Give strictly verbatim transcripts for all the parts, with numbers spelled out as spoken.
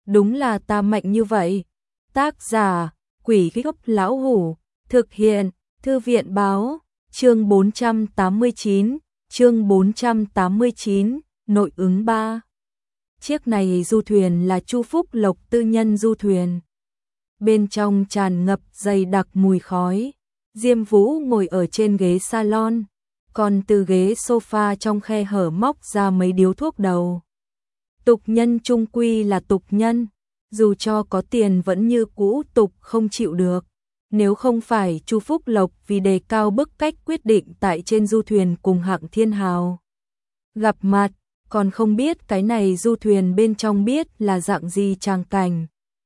đúng là ta mạnh như vậy. Tác giả, Quỷ Gốc Lão Hủ, thực hiện, Thư viện báo, chương bốn trăm tám mươi chín, chương bốn trăm tám mươi chín, nội ứng ba. Chiếc này du thuyền là Chu Phúc Lộc tư nhân du thuyền. Bên trong tràn ngập dày đặc mùi khói. Diêm Vũ ngồi ở trên ghế salon, còn từ ghế sofa trong khe hở móc ra mấy điếu thuốc đầu. Tục nhân chung quy là tục nhân, dù cho có tiền vẫn như cũ tục không chịu được. Nếu không phải Chu Phúc Lộc vì đề cao bức cách quyết định tại trên du thuyền cùng Hạng Thiên Hào gặp mặt, còn không biết cái này du thuyền bên trong biết là dạng gì tràng cảnh.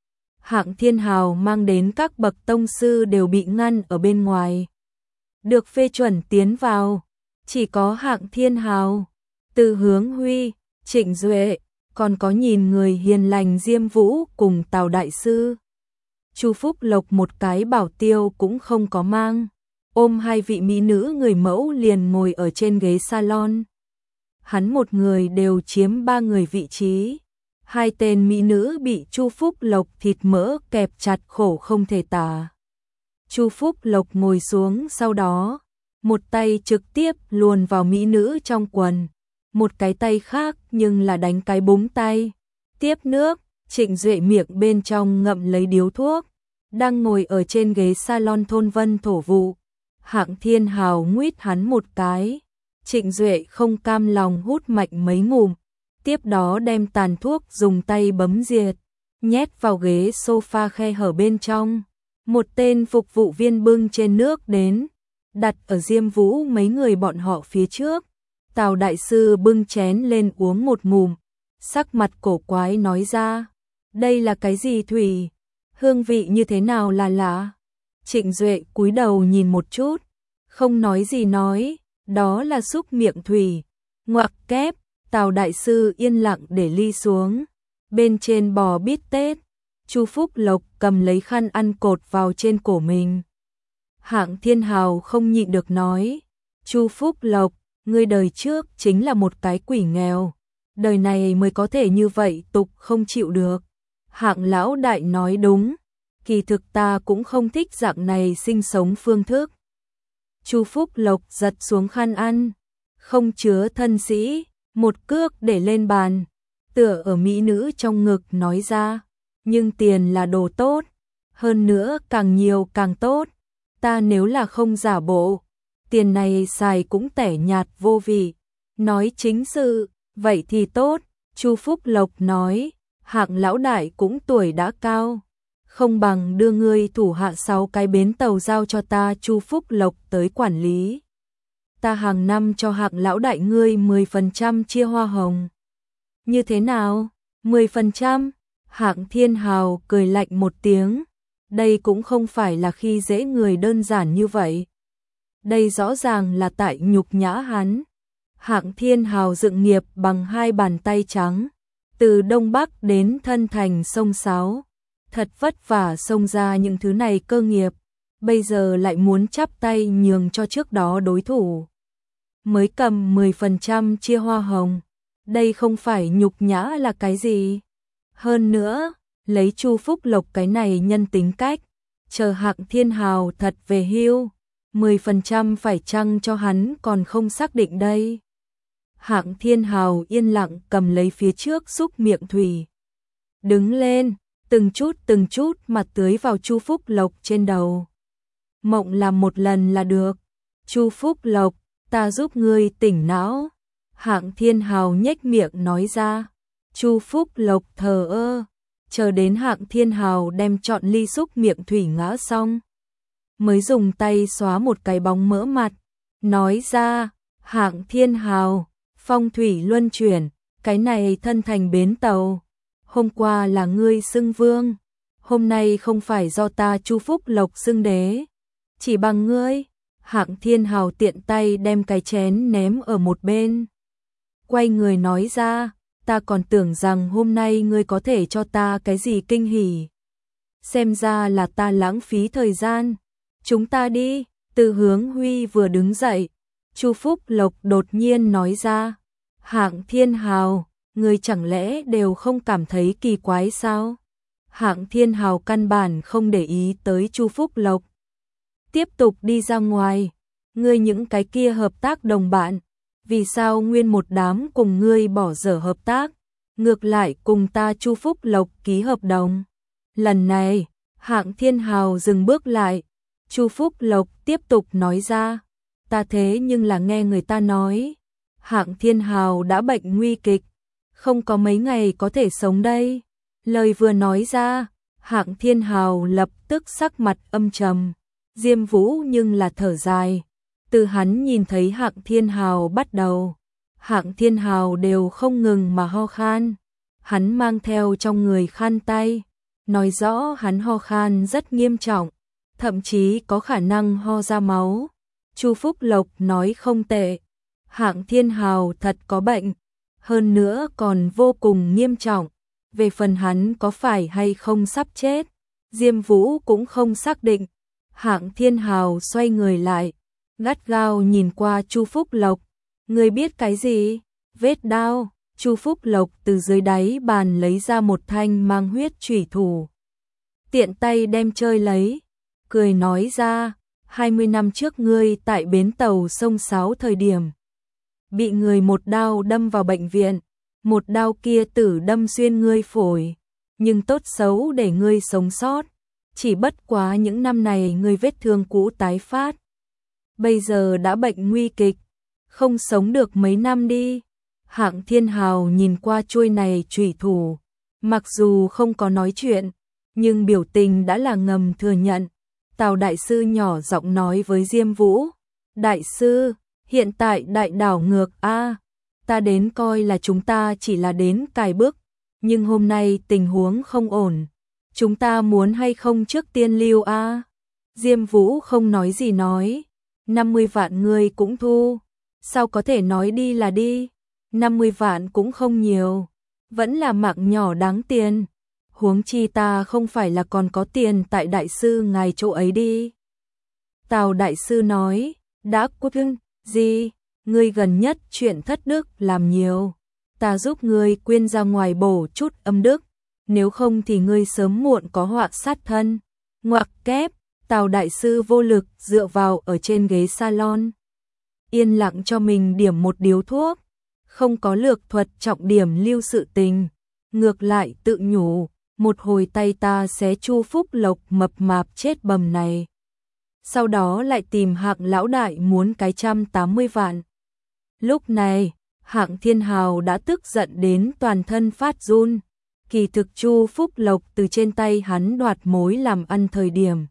Hạng Thiên Hào mang đến các bậc tông sư đều bị ngăn ở bên ngoài. Được phê chuẩn tiến vào, chỉ có Hạng Thiên Hào, Từ Hướng Huy, Trịnh Duệ, còn có nhìn người hiền lành Diêm Vũ cùng Tào Đại Sư. Chu Phúc Lộc một cái bảo tiêu cũng không có mang, ôm hai vị mỹ nữ người mẫu liền ngồi ở trên ghế salon. Hắn một người đều chiếm ba người vị trí. Hai tên mỹ nữ bị Chu Phúc Lộc thịt mỡ kẹp chặt khổ không thể tả. Chu Phúc Lộc ngồi xuống sau đó, một tay trực tiếp luồn vào mỹ nữ trong quần, một cái tay khác nhưng là đánh cái búng tay. Tiếp nước, Trịnh Duệ miệng bên trong ngậm lấy điếu thuốc, đang ngồi ở trên ghế salon thôn vân thổ vụ. Hạng Thiên Hào nguýt hắn một cái, Trịnh Duệ không cam lòng hút mạnh mấy ngụm. Tiếp đó đem tàn thuốc dùng tay bấm diệt, nhét vào ghế sofa khe hở bên trong. Một tên phục vụ viên bưng trên nước đến, đặt ở Diêm Vũ mấy người bọn họ phía trước. Tào Đại Sư bưng chén lên uống một ngụm, sắc mặt cổ quái nói ra, đây là cái gì thủy? Hương vị như thế nào là lạ? Trịnh Duệ cúi đầu nhìn một chút, không nói gì nói, đó là súc miệng thủy. Ngoặc kép. Tào Đại Sư yên lặng để ly xuống, bên trên bò bít tết. Chu Phúc Lộc cầm lấy khăn ăn cột vào trên cổ mình. Hạng Thiên Hào không nhịn được nói, Chu Phúc Lộc, ngươi đời trước chính là một cái quỷ nghèo, đời này mới có thể như vậy tục không chịu được. Hạng lão đại nói đúng, kỳ thực ta cũng không thích dạng này sinh sống phương thức. Chu Phúc Lộc giật xuống khăn ăn, không chứa thân sĩ. Một cước để lên bàn, tựa ở mỹ nữ trong ngực nói ra, nhưng tiền là đồ tốt, hơn nữa càng nhiều càng tốt, ta nếu là không giả bộ, tiền này xài cũng tẻ nhạt vô vị, nói chính sự, vậy thì tốt. Chu Phúc Lộc nói, Hạng lão đại cũng tuổi đã cao, không bằng đưa ngươi thủ hạ sáu cái bến tàu giao cho ta Chu Phúc Lộc tới quản lý. Ta hàng năm cho Hạng lão đại ngươi mười phần trăm chia hoa hồng. Như thế nào? mười phần trăm? Hạng Thiên Hào cười lạnh một tiếng. Đây cũng không phải là khi dễ người đơn giản như vậy. Đây rõ ràng là tại nhục nhã hắn. Hạng Thiên Hào dựng nghiệp bằng hai bàn tay trắng. Từ Đông Bắc đến thân thành sông Sáo. Thật vất vả xông ra những thứ này cơ nghiệp. Bây giờ lại muốn chắp tay nhường cho trước đó đối thủ. Mới cầm mười phần trăm chia hoa hồng, đây không phải nhục nhã là cái gì? Hơn nữa, lấy Chu Phúc Lộc cái này nhân tính cách, chờ Hạng Thiên Hào thật về hưu, mười phần trăm phải chăng cho hắn còn không xác định đây. Hạng Thiên Hào yên lặng cầm lấy phía trước xúc miệng thủy. Đứng lên, từng chút từng chút mà tưới vào Chu Phúc Lộc trên đầu. Mộng làm một lần là được. Chu Phúc Lộc, ta giúp ngươi tỉnh não. Hạng Thiên Hào nhếch miệng nói ra. Chu Phúc Lộc thờ ơ, chờ đến Hạng Thiên Hào đem trọn ly xúc miệng thủy ngã xong, mới dùng tay xóa một cái bóng mỡ mặt, nói ra, Hạng Thiên Hào, phong thủy luân chuyển, cái này thân thành bến tàu, hôm qua là ngươi xưng vương, hôm nay không phải do ta Chu Phúc Lộc xưng đế, chỉ bằng ngươi. Hạng Thiên Hào tiện tay đem cái chén ném ở một bên, quay người nói ra, ta còn tưởng rằng hôm nay ngươi có thể cho ta cái gì kinh hỉ. Xem ra là ta lãng phí thời gian. Chúng ta đi. Từ Hướng Huy vừa đứng dậy, Chu Phúc Lộc đột nhiên nói ra, Hạng Thiên Hào, Ngươi chẳng lẽ đều không cảm thấy kỳ quái sao? Hạng Thiên Hào căn bản không để ý tới Chu Phúc Lộc. Tiếp tục đi ra ngoài. Ngươi những cái kia hợp tác đồng bạn, vì sao nguyên một đám cùng ngươi bỏ dở hợp tác, ngược lại cùng ta Chu Phúc Lộc ký hợp đồng? Lần này, Hạng Thiên Hào dừng bước lại. Chu Phúc Lộc tiếp tục nói ra, ta thế nhưng là nghe người ta nói, Hạng Thiên Hào đã bệnh nguy kịch, không có mấy ngày có thể sống đây. Lời vừa nói ra, Hạng Thiên Hào lập tức sắc mặt âm trầm. Diêm Vũ nhưng là thở dài. Từ hắn nhìn thấy Hạng Thiên Hào bắt đầu, Hạng Thiên Hào đều không ngừng mà ho khan. Hắn mang theo trong người khăn tay, nói rõ hắn ho khan rất nghiêm trọng, thậm chí có khả năng ho ra máu. Chu Phúc Lộc nói không tệ, Hạng Thiên Hào thật có bệnh, hơn nữa còn vô cùng nghiêm trọng. Về phần hắn có phải hay không sắp chết, Diêm Vũ cũng không xác định. Hạng Thiên Hào xoay người lại, gắt gao nhìn qua Chu Phúc Lộc. Ngươi biết cái gì? Vết đao. Chu Phúc Lộc từ dưới đáy bàn lấy ra một thanh mang huyết chủy thủ, tiện tay đem chơi lấy, cười nói ra, hai mươi năm trước ngươi tại bến tàu sông Sáo thời điểm, bị người một đao đâm vào bệnh viện, một đao kia tử đâm xuyên ngươi phổi, nhưng tốt xấu để ngươi sống sót, chỉ bất quá những năm này ngươi vết thương cũ tái phát, bây giờ đã bệnh nguy kịch, không sống được mấy năm đi. Hạng Thiên Hào nhìn qua chuôi này chủy thủ, mặc dù không có nói chuyện, nhưng biểu tình đã là ngầm thừa nhận. Tào đại sư nhỏ giọng nói với Diêm Vũ, đại sư, hiện tại đại đảo ngược a, ta đến coi là chúng ta chỉ là đến cài bước, nhưng hôm nay tình huống không ổn, chúng ta muốn hay không trước tiên lưu a? Diêm Vũ không nói gì nói, năm mươi vạn người cũng thu, sao có thể nói đi là đi, năm mươi vạn cũng không nhiều, vẫn là mạng nhỏ đáng tiền. Huống chi ta không phải là còn có tiền tại đại sư ngài chỗ ấy đi. Tào đại sư nói, đã quyết ưng, gì, ngươi gần nhất chuyện thất đức làm nhiều, ta giúp ngươi quyên ra ngoài bổ chút âm đức, nếu không thì ngươi sớm muộn có họa sát thân. Ngoặc kép, Tào đại sư vô lực dựa vào ở trên ghế salon, yên lặng cho mình điểm một điếu thuốc, không có lược thuật trọng điểm lưu sự tình, ngược lại tự nhủ, một hồi tay ta xé Chu Phúc Lộc mập mạp chết bầm này. Sau đó lại tìm Hạng lão đại muốn cái trăm tám mươi vạn. Lúc này, Hạng Thiên Hào đã tức giận đến toàn thân phát run. Kỳ thực Chu Phúc Lộc từ trên tay hắn đoạt mối làm ăn thời điểm,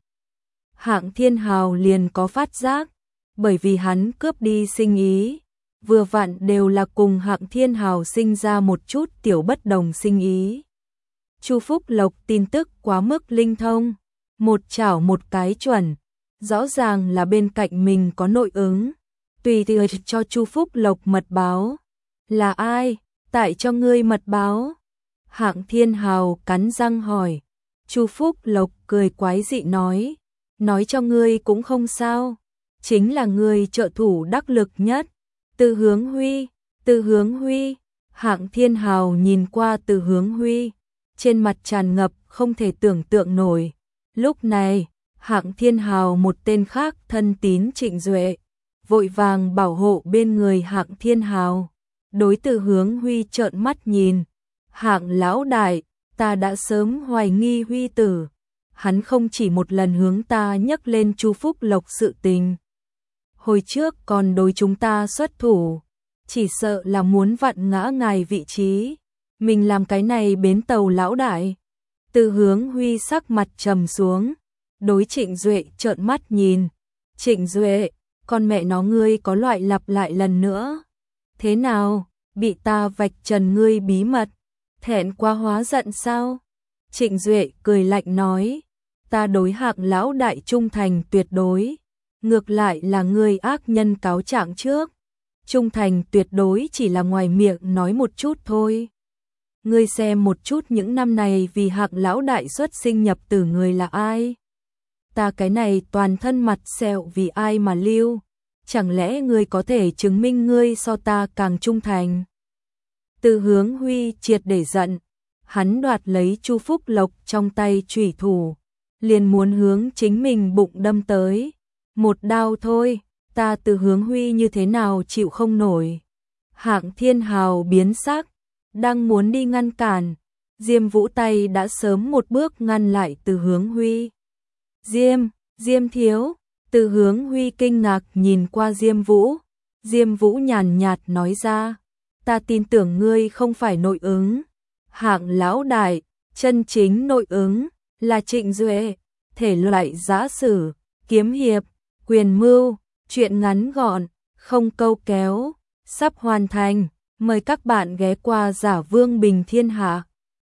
Hạng Thiên Hào liền có phát giác, bởi vì hắn cướp đi sinh ý, vừa vặn đều là cùng Hạng Thiên Hào sinh ra một chút tiểu bất đồng sinh ý. Chu Phúc Lộc tin tức quá mức linh thông, một chảo một cái chuẩn, rõ ràng là bên cạnh mình có nội ứng, tùy thì cho Chu Phúc Lộc mật báo. Là ai? Tại cho ngươi mật báo? Hạng Thiên Hào cắn răng hỏi. Chu Phúc Lộc cười quái dị nói, nói cho ngươi cũng không sao, chính là ngươi trợ thủ đắc lực nhất, Từ Hướng Huy. Từ Hướng Huy. Hạng Thiên Hào nhìn qua Từ Hướng Huy, trên mặt tràn ngập không thể tưởng tượng nổi. Lúc này, Hạng Thiên Hào một tên khác thân tín Trịnh Duệ, vội vàng bảo hộ bên người Hạng Thiên Hào. Đối Từ Hướng Huy trợn mắt nhìn, Hạng lão đại, ta đã sớm hoài nghi Huy tử, hắn không chỉ một lần hướng ta nhắc lên Chu Phúc Lộc sự tình. Hồi trước còn đối chúng ta xuất thủ, chỉ sợ là muốn vặn ngã ngài vị trí. Mình làm cái này bến tàu lão đại. Từ Hướng Huy sắc mặt trầm xuống, đối Trịnh Duệ trợn mắt nhìn. Trịnh Duệ, con mẹ nó ngươi có loại lặp lại lần nữa. Thế nào, bị ta vạch trần ngươi bí mật, thẹn quá hóa giận sao? Trịnh Duệ cười lạnh nói, ta đối Hạng lão đại trung thành tuyệt đối, ngược lại là ngươi ác nhân cáo trạng trước. Trung thành tuyệt đối chỉ là ngoài miệng nói một chút thôi. Ngươi xem một chút những năm này vì Hạng lão đại xuất sinh nhập tử người là ai? Ta cái này toàn thân mặt sẹo vì ai mà lưu? Chẳng lẽ ngươi có thể chứng minh ngươi so ta càng trung thành? Từ Hướng Huy triệt để giận, hắn đoạt lấy Chu Phúc Lộc trong tay chủy thủ, liền muốn hướng chính mình bụng đâm tới. Một đao thôi, ta Từ Hướng Huy như thế nào chịu không nổi. Hạng Thiên Hào biến sắc, đang muốn đi ngăn cản, Diêm Vũ tay đã sớm một bước ngăn lại Từ Hướng Huy. Diêm, Diêm thiếu, Từ Hướng Huy kinh ngạc nhìn qua Diêm Vũ, Diêm Vũ nhàn nhạt nói ra, ta tin tưởng ngươi không phải nội ứng. Hạng lão đại, chân chính nội ứng là Trịnh Duệ, thể loại giã sử, kiếm hiệp, quyền mưu, chuyện ngắn gọn, không câu kéo, sắp hoàn thành, mời các bạn ghé qua Giả Vương Bình Thiên Hạ.